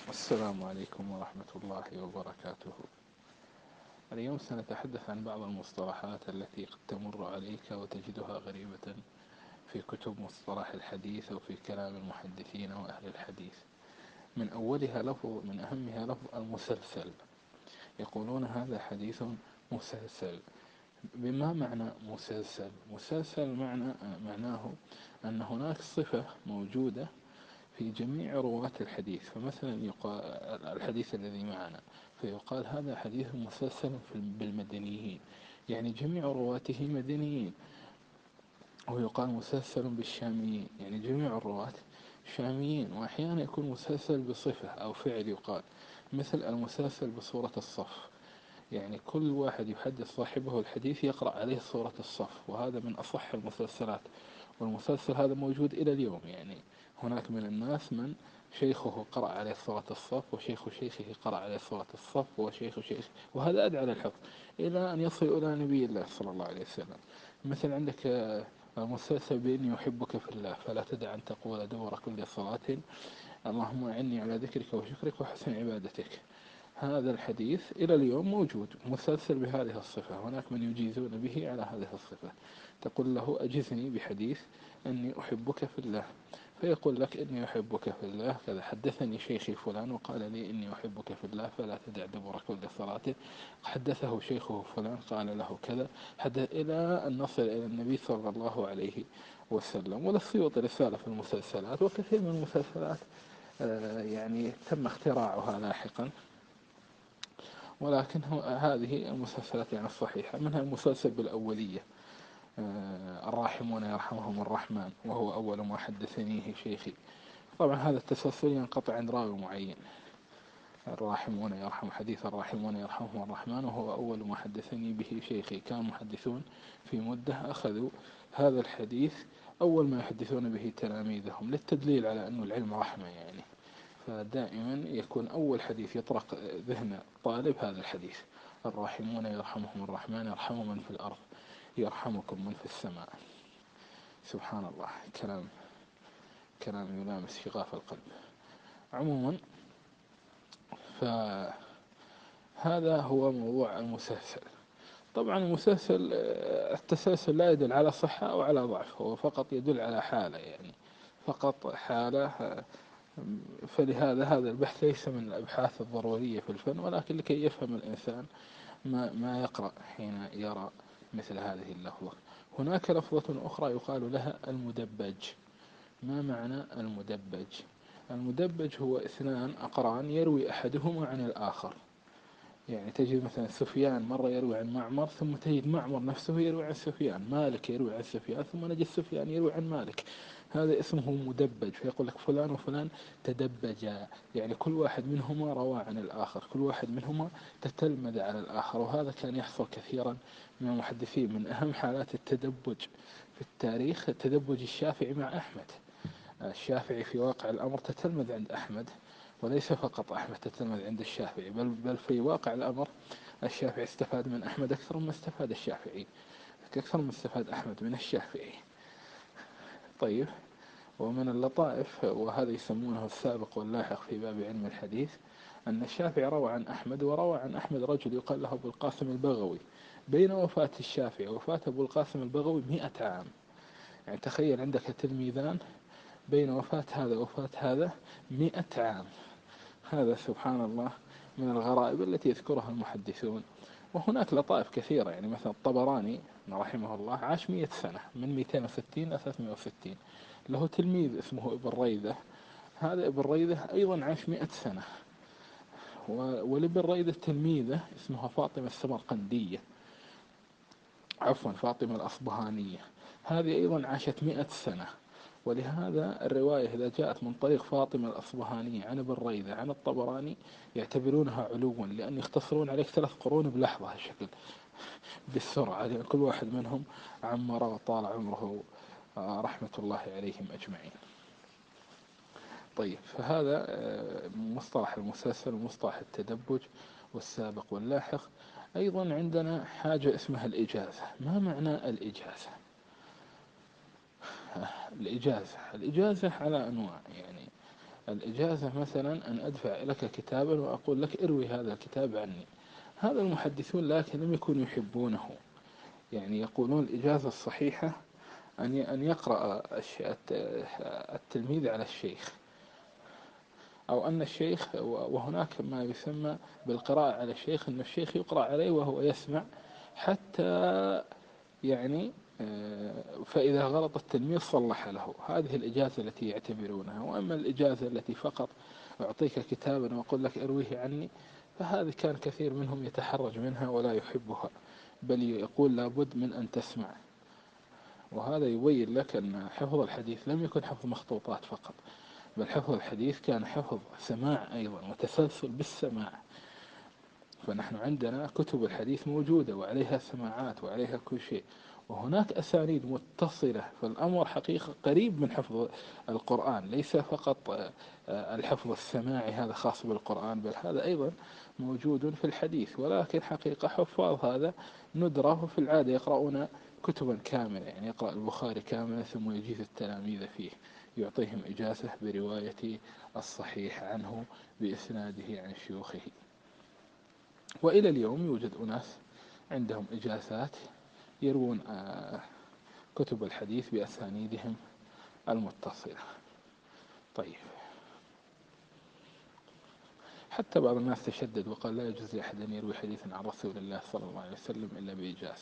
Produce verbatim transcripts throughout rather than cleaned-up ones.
السلام عليكم ورحمة الله وبركاته. اليوم سنتحدث عن بعض المصطلحات التي قد تمر عليك وتجدها غريبة في كتب مصطلح الحديث أو في كلام المحدثين وأهل الحديث. من أولها لفظ من أهمها لفظ المسلسل. يقولون هذا حديث مسلسل. بما معنى مسلسل؟ مسلسل معنى معناه أن هناك صفة موجودة في جميع رواة الحديث. فمثلا يقال الحديث الذي معنا فيقال هذا حديث مسلسل بالمدنيين، يعني جميع رواته مدنيين. ويقال مسلسل بالشاميين، يعني جميع الرواة شاميين. وأحيانا يكون مسلسل بصفة أو فعل، يقال مثل المسلسل بصورة الصف، يعني كل واحد يحدث صاحبه الحديث يقرأ عليه صورة الصف، وهذا من أصح المسلسلات. والمسلسل هذا موجود إلى اليوم، يعني هناك من الناس من شيخه قرأ عليه صورة الصف، وشيخ شيخه قرأ عليه صورة الصف، وشيخ شيخ، وهذا أدعى للحفظ إلى أن يصل إلى نبي الله صلى الله عليه وسلم. مثل عندك المسلسل بإني أحبك في الله فلا تدع أن تقول دور كل صلاة اللهم أعني على ذكرك وشكرك وحسن عبادتك. هذا الحديث إلى اليوم موجود مسلسل بهذه الصفة. هناك من يجيزون به على هذه الصفة. تقول له أجزني بحديث أني أحبك في الله، فيقول لك إني أحبك في الله كذا، حدثني شيخي فلان وقال لي إني أحبك في الله فلا تدع دبر كل صلاة، حدثه شيخه فلان قال له كذا، حدث إلى أن نصل إلى النبي صلى الله عليه وسلم. وللسيوطي رسالة في المسلسلات، وكثير من المسلسلات يعني تم اختراعها لاحقا، ولكن هذه المسلسلات يعني الصحيحة. منها المسلسل بالأولية، الراحمون يرحمهم الرحمن وهو أول ما حدثنيه شيخي. طبعا هذا التسلسل ينقطع عند راوي معين. الراحمون يرحم حديث الراحمون يرحمهم الرحمن وهو أول ما حدثني به شيخي. كان محدثون في مدة أخذوا هذا الحديث أول ما يحدثون به تلاميذهم للتدليل على أن العلم رحمة، يعني فدائما يكون أول حديث يطرق ذهن الطالب هذا الحديث: الراحمون يرحمهم الرحمن يرحم من في الأرض يرحمكم من في السماء. سبحان الله، كلام كلام يلامس شغاف القلب. عموما فهذا هو موضوع المسلسل. طبعا المسلسل التسلسل لا يدل على صحة أو على ضعف، هو فقط يدل على حالة، يعني فقط حالة. فلهذا هذا البحث ليس من الأبحاث الضرورية في الفن، ولكن لكي يفهم الإنسان ما, ما يقرأ حين يرى مثل هذه اللفظة. هناك لفظة أخرى يقال لها المدبج. ما معنى المدبج؟ المدبج هو اثنان أقران يروي أحدهما عن الآخر. يعني تجد مثلا سفيان مرة يروي عن معمر، ثم تجد معمر نفسه يروي عن سفيان، مالك يروي عن سفيان، ثم نجد سفيان يروي عن مالك. هذا اسمه مدبج. فيقول لك فلان وفلان تدبجا، يعني كل واحد منهما روى عن الآخر، كل واحد منهما تتلمذ على الآخر. وهذا كان يحصل كثيرا من المحدثين. من أهم حالات التدبج في التاريخ التدبج الشافعي مع أحمد. الشافعي في واقع الأمر تتلمذ عند أحمد، وليس فقط أحمد تتلمذ عند الشافعي، بل, بل في واقع الأمر الشافعي استفاد من أحمد أكثر مما استفاد الشافعي، أكثر مما استفاد أحمد من الشافعي. طيب، ومن اللطائف، وهذا يسمونه السابق واللاحق في باب علم الحديث، أن الشافعي روى عن أحمد، وروى عن أحمد رجل يقال له أبو القاسم البغوي. بين وفاة الشافعي ووفاة أبو القاسم البغوي مئة عام. يعني تخيل عندك تلميذان بين وفاة هذا ووفاة هذا مئة عام. هذا سبحان الله من الغرائب التي يذكرها المحدثون. وهناك لطائف كثيرة، يعني مثلا الطبراني رحمه الله عاش مئة سنة، من مئتين وستين إلى ثلاثمئة وستين. له تلميذ اسمه ابن ريذة. هذا ابن ريذة أيضا عاش مئة سنة. ولابن ريذة تلميذة اسمها فاطمة السمرقندية، عفوا فاطمة الأصبهانية، هذه أيضا عاشت مئة سنة. ولهذا الرواية إذا جاءت من طريق فاطمة الأصبهانية عن ابن ريذة عن الطبراني يعتبرونها علوا، لأن يختصرون عليك ثلاث قرون بلحظة الشكل بالسرعة، لأن كل واحد منهم عمر وطال عمره رحمة الله عليهم أجمعين. طيب، فهذا مصطلح المسلسل ومصطلح التدبج والسابق واللاحق. أيضا عندنا حاجة اسمها الإجازة. ما معنى الإجازة؟ الإجازة الإجازة على أنواع، يعني الإجازة مثلا أن أدفع لك كتابا وأقول لك اروي هذا الكتاب عني. هذا المحدثون لكن لم يكونوا يحبونه، يعني يقولون الإجازة الصحيحة أن أن يقرأ التلميذ على الشيخ، أو أن الشيخ، وهناك ما يسمى بالقراءة على الشيخ، أن الشيخ يقرأ عليه وهو يسمع حتى يعني فإذا غلط التلميذ صلح له. هذه الإجازة التي يعتبرونها. وأما الإجازة التي فقط أعطيك كتابا وأقول لك أرويه عني، فهذه كان كثير منهم يتحرج منها ولا يحبها، بل يقول لابد من أن تسمع. وهذا يبين لك أن حفظ الحديث لم يكن حفظ مخطوطات فقط، بل حفظ الحديث كان حفظ سماع أيضا وتسلسل بالسماع. فنحن عندنا كتب الحديث موجودة وعليها سماعات وعليها كل شيء، وهناك أسانيد متصلة، فالأمر حقيقة قريب من حفظ القرآن، ليس فقط الحفظ السماعي هذا خاص بالقرآن، بل هذا أيضا موجود في الحديث. ولكن حقيقة حفاظ هذا ندرة، وفي العادة يقرؤون كتبا كاملة، يعني يقرأ البخاري كاملا ثم يجيز التلاميذ فيه، يعطيهم إجازة برواية الصحيح عنه بإسناده عن شيوخه. وإلى اليوم يوجد أناس عندهم إجازات يروون كتب الحديث بأسانيدهم المتصلة. طيب، حتى بعض الناس تشدد وقال لا يجوز لأحد أن يروي حديثا عن رسول الله صلى الله عليه وسلم إلا بإجازة،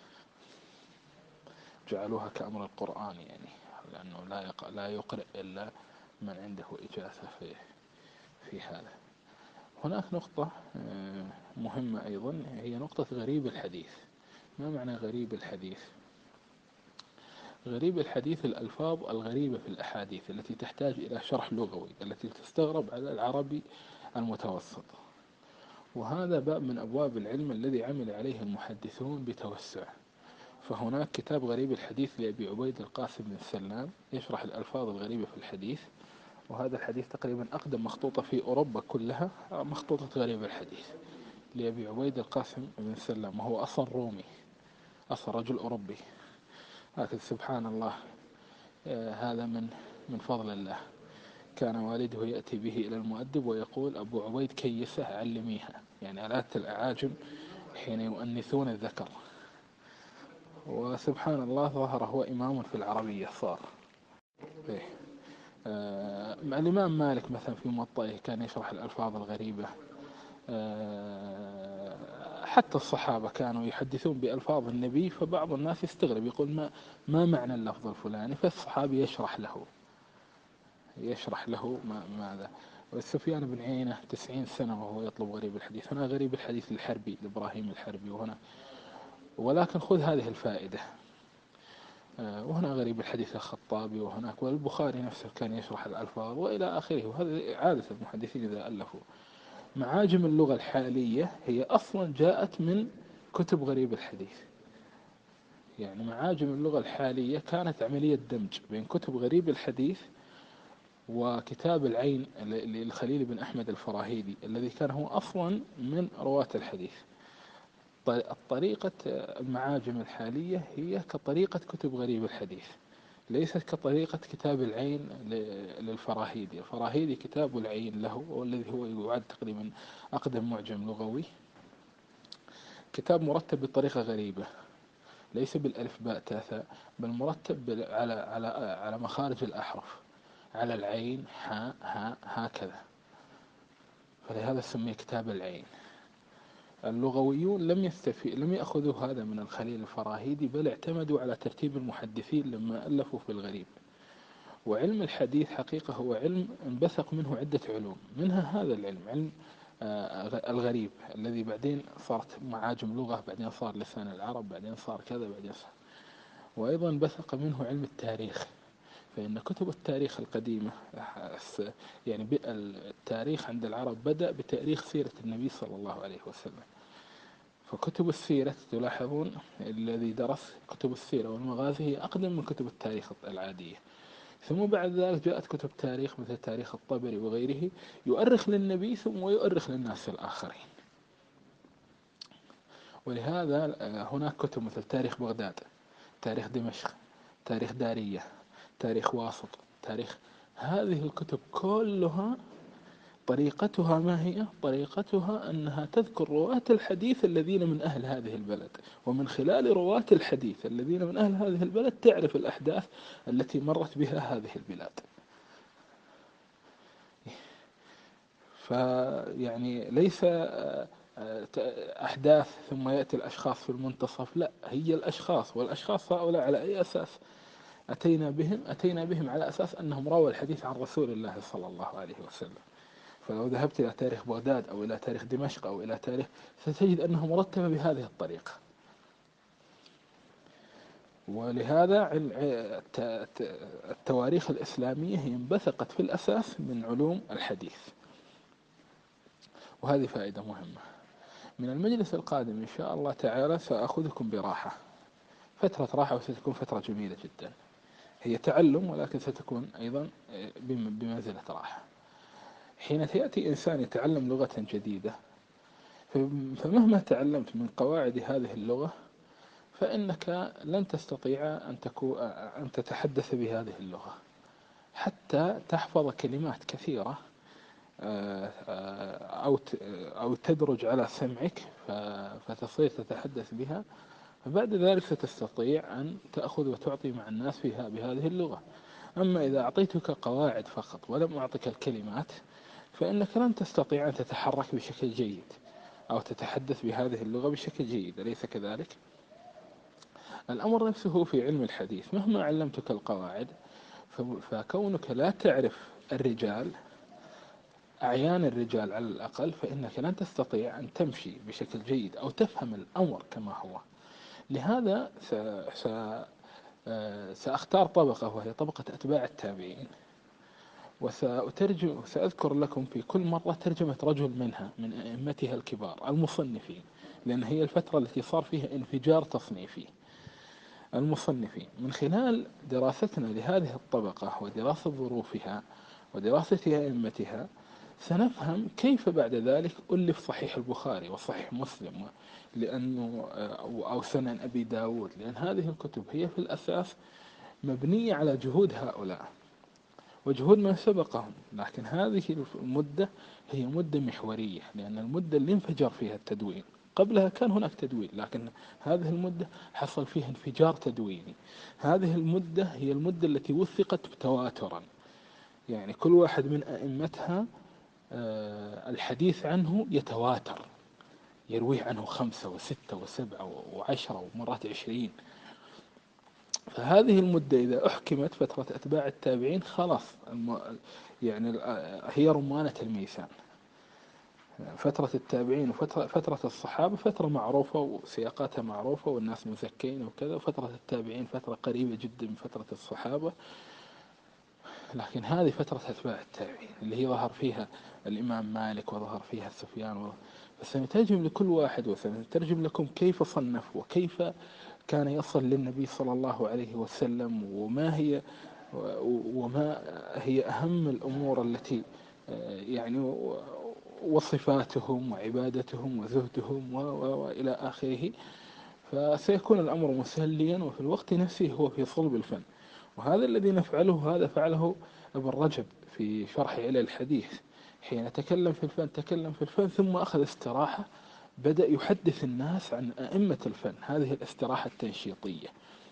جعلوها كأمر القرآن، يعني لأنه لا يق... لا يقرأ إلا من عنده إجازة في في هذا. هناك نقطة مهمة أيضا، هي نقطة غريب الحديث. ما معنى غريب الحديث؟ غريب الحديث الألفاظ الغريبة في الأحاديث التي تحتاج إلى شرح لغوي، التي تستغرب على العربي المتوسط. وهذا باب من أبواب العلم الذي عمل عليه المحدثون بتوسع. فهناك كتاب غريب الحديث لأبي عبيد القاسم بن سلام يشرح الألفاظ الغريبة في الحديث، وهذا الحديث تقريبا أقدم مخطوطة في أوروبا كلها، مخطوطة غريب الحديث لأبي عبيد القاسم بن سلام، وهو أصلا رومي، أصلا رجل أوروبي، لكن سبحان الله هذا من من فضل الله. كان والده يأتي به إلى المؤدب ويقول أبو عبيد كيسه علميها، يعني آلات الأعاجم حين يؤنثون الذكر. وسبحان الله ظهر هو إمام في العربية صار. إيه. آه الإمام مالك مثلا في موطئه كان يشرح الألفاظ الغريبة. آه حتى الصحابة كانوا يحدثون بألفاظ النبي، فبعض الناس يستغرب يقول ما, ما معنى اللفظ الفلاني، فالصحابي يشرح له يشرح له ما ماذا. وسفيان بن عيينة تسعين سنة وهو يطلب غريب الحديث. هنا غريب الحديث الحربي لإبراهيم الحربي، وهنا ولكن خذ هذه الفائدة. وهنا غريب الحديث الخطابي، وهناك والبخاري نفسه كان يشرح الألفاظ وإلى آخره. وهذا عادة المحدثين إذا ألفوا. معاجم اللغة الحالية هي أصلا جاءت من كتب غريب الحديث، يعني معاجم اللغة الحالية كانت عملية دمج بين كتب غريب الحديث وكتاب العين للخليل بن أحمد الفراهيدي الذي كان هو أصلا من رواة الحديث. طريقة المعاجم الحالية هي كطريقة كتب غريب الحديث، ليست كطريقة كتاب العين للفراهيدي. الفراهيدي كتاب العين له، والذي هو يعد تقريبا أقدم معجم لغوي، كتاب مرتب بطريقة غريبة، ليس بالألف باء تاء ثاء، بل مرتب على على على مخارج الأحرف، على العين حاء هاء هكذا، فلهذا سمي كتاب العين. اللغويون لم يستفي لم يأخذوا هذا من الخليل الفراهيدي، بل اعتمدوا على ترتيب المحدثين لما ألفوا في الغريب. وعلم الحديث حقيقة هو علم انبثق منه عدة علوم، منها هذا العلم، علم الغريب الذي بعدين صارت معاجم لغة، بعدين صار لسان العرب، بعدين صار كذا، بعدين صار. وأيضا انبثق منه علم التاريخ، فإن كتب التاريخ القديمة، يعني التاريخ عند العرب بدأ بتاريخ سيرة النبي صلى الله عليه وسلم. فكتب السيرة تلاحظون الذي درس كتب السيرة والمغازي هي أقدم من كتب التاريخ العادية. ثم بعد ذلك جاءت كتب تاريخ مثل تاريخ الطبري وغيره يؤرخ للنبي ثم يؤرخ للناس الآخرين. ولهذا هناك كتب مثل تاريخ بغداد، تاريخ دمشق، تاريخ دارية، تاريخ واسط، تاريخ هذه الكتب كلها طريقتها ما هي؟ طريقتها أنها تذكر رواة الحديث الذين من أهل هذه البلد، ومن خلال رواة الحديث الذين من أهل هذه البلد تعرف الأحداث التي مرت بها هذه البلاد. فيعني ليس أحداث ثم يأتي الأشخاص في المنتصف، لا، هي الأشخاص، والأشخاص هؤلاء على أي أساس أتينا بهم؟ أتينا بهم على أساس أنهم رووا الحديث عن رسول الله صلى الله عليه وسلم. فلو ذهبت إلى تاريخ بغداد أو إلى تاريخ دمشق أو إلى تاريخ، ستجد أنه مرتب بهذه الطريقة. ولهذا التواريخ الإسلامية هي انبثقت في الأساس من علوم الحديث، وهذه فائدة مهمة. من المجلس القادم إن شاء الله تعالى سأخذكم براحة، فترة راحة، وستكون فترة جميلة جدا. هي تعلم، ولكن ستكون أيضا بمنزلة راحة. حين يأتي إنسان يتعلم لغة جديدة، فمهما تعلمت من قواعد هذه اللغة فإنك لن تستطيع أن تكون أن تتحدث بهذه اللغة حتى تحفظ كلمات كثيرة أو أو تدرج على سمعك فتصير تتحدث بها، فبعد ذلك ستستطيع أن تأخذ وتعطي مع الناس فيها بهذه اللغة. أما إذا أعطيتك قواعد فقط ولم أعطك الكلمات، فإنك لن تستطيع أن تتحرك بشكل جيد أو تتحدث بهذه اللغة بشكل جيد، أليس كذلك؟ الأمر نفسه في علم الحديث، مهما علمتك القواعد فكونك لا تعرف الرجال، أعيان الرجال على الأقل، فإنك لن تستطيع أن تمشي بشكل جيد أو تفهم الأمر كما هو. لهذا سأختار طبقة، وهي طبقة أتباع التابعين، وسأترجم سأذكر لكم في كل مرة ترجمة رجل منها من أئمتها الكبار المصنفين، لأن هي الفترة التي صار فيها انفجار تصنيفي. المصنفين من خلال دراستنا لهذه الطبقة ودراسة ظروفها ودراسة أئمتها سنفهم كيف بعد ذلك ألف صحيح البخاري وصحيح مسلم، لأنه أو سنن أبي داود، لأن هذه الكتب هي في الأساس مبنية على جهود هؤلاء وجهود من سبقهم. لكن هذه المدة هي مدة محورية، لأن المدة اللي انفجر فيها التدوين، قبلها كان هناك تدوين، لكن هذه المدة حصل فيها انفجار تدويني. هذه المدة هي المدة التي وثقت تواترا، يعني كل واحد من أئمتها الحديث عنه يتواتر، يرويه عنه خمسة وستة وسبعة وعشرة ومرات عشرين. فهذه المدة إذا أحكمت فترة أتباع التابعين خلاص يعني هي رمانة الميزان. فترة التابعين وفترة فترة الصحابة فترة معروفة وسياقاتها معروفة والناس مزكين وكذا، وفترة التابعين فترة قريبة جدا من فترة الصحابة. لكن هذه فترة أتباع التابعين اللي هي ظهر فيها الإمام مالك وظهر فيها سفيان، فسنترجم لكل واحد وسنترجم لكم كيف صنف وكيف كان يصل للنبي صلى الله عليه وسلم، وما هي وما هي أهم الأمور التي يعني وصفاتهم وعبادتهم وزهدهم وإلى آخره. فسيكون الأمر مسليا وفي الوقت نفسه هو في صلب الفن. وهذا الذي نفعله هذا فعله ابن رجب في شرح إلى الحديث، حين تكلم في الفن تكلم في الفن ثم أخذ استراحة، بدأ يحدث الناس عن أئمة الفن، هذه الاستراحة التنشيطية.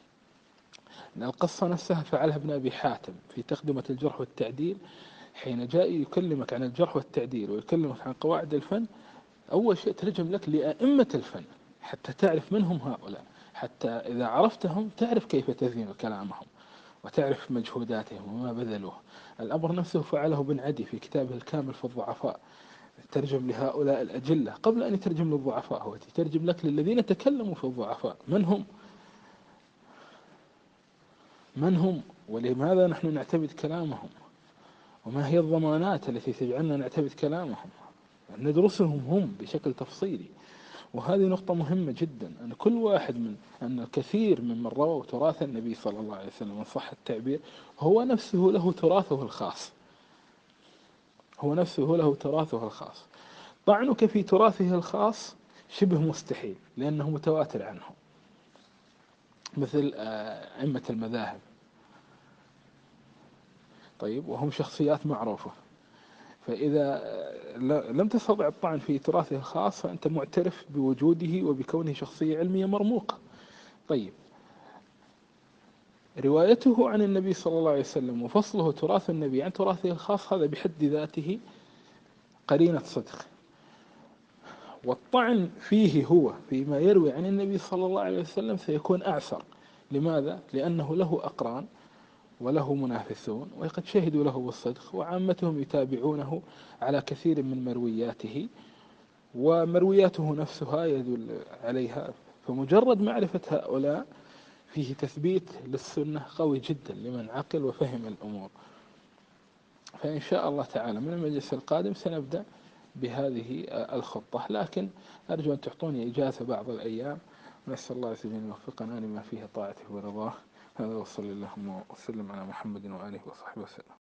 القصة نفسها فعلها ابن أبي حاتم في تقدمة الجرح والتعديل، حين جاء يكلمك عن الجرح والتعديل ويكلمك عن قواعد الفن، أول شيء ترجم لك لأئمة الفن حتى تعرف من هم هؤلاء، حتى إذا عرفتهم تعرف كيف تزين كلامهم وتعرف مجهوداتهم وما بذلوه. الأمر نفسه فعله ابن عدي في كتابه الكامل في الضعفاء، ترجم لهؤلاء الأجلة قبل أن يترجم للضعفاء، هو يترجم لك للذين تكلموا في الضعفاء من هم من هم ولماذا نحن نعتمد كلامهم، وما هي الضمانات التي تجعلنا نعتمد كلامهم، ندرسهم هم بشكل تفصيلي. وهذه نقطة مهمة جدا، أن كل واحد من أن الكثير ممن رووا تراث النبي صلى الله عليه وسلم، صح التعبير، هو نفسه له تراثه الخاص هو نفسه له تراثه الخاص. طعنك في تراثه الخاص شبه مستحيل لأنه متواتر عنه، مثل أئمة المذاهب طيب، وهم شخصيات معروفة. فإذا لم تستطع الطعن في تراثه الخاص فأنت معترف بوجوده وبكونه شخصية علمية مرموقة. طيب، روايته عن النبي صلى الله عليه وسلم وفصله تراث النبي عن تراثه الخاص هذا بحد ذاته قرينة صدق. والطعن فيه هو فيما يروي عن النبي صلى الله عليه وسلم سيكون أعسر. لماذا؟ لأنه له أقران وله منافسون وقد شهدوا له بالصدق، وعامتهم يتابعونه على كثير من مروياته، ومروياته نفسها يدل عليها. فمجرد معرفة هؤلاء فيه تثبيت للسنة قوي جدا لمن عقل وفهم الأمور. فإن شاء الله تعالى من المجلس القادم سنبدأ بهذه الخطة، لكن أرجو أن تعطوني إجازة بعض الأيام، ونسأل الله عز وجل أن يوفقنا لما فيه طاعته ورضاه. هذا وصلى اللهم وسلم على محمد وآله وصحبه وسلم.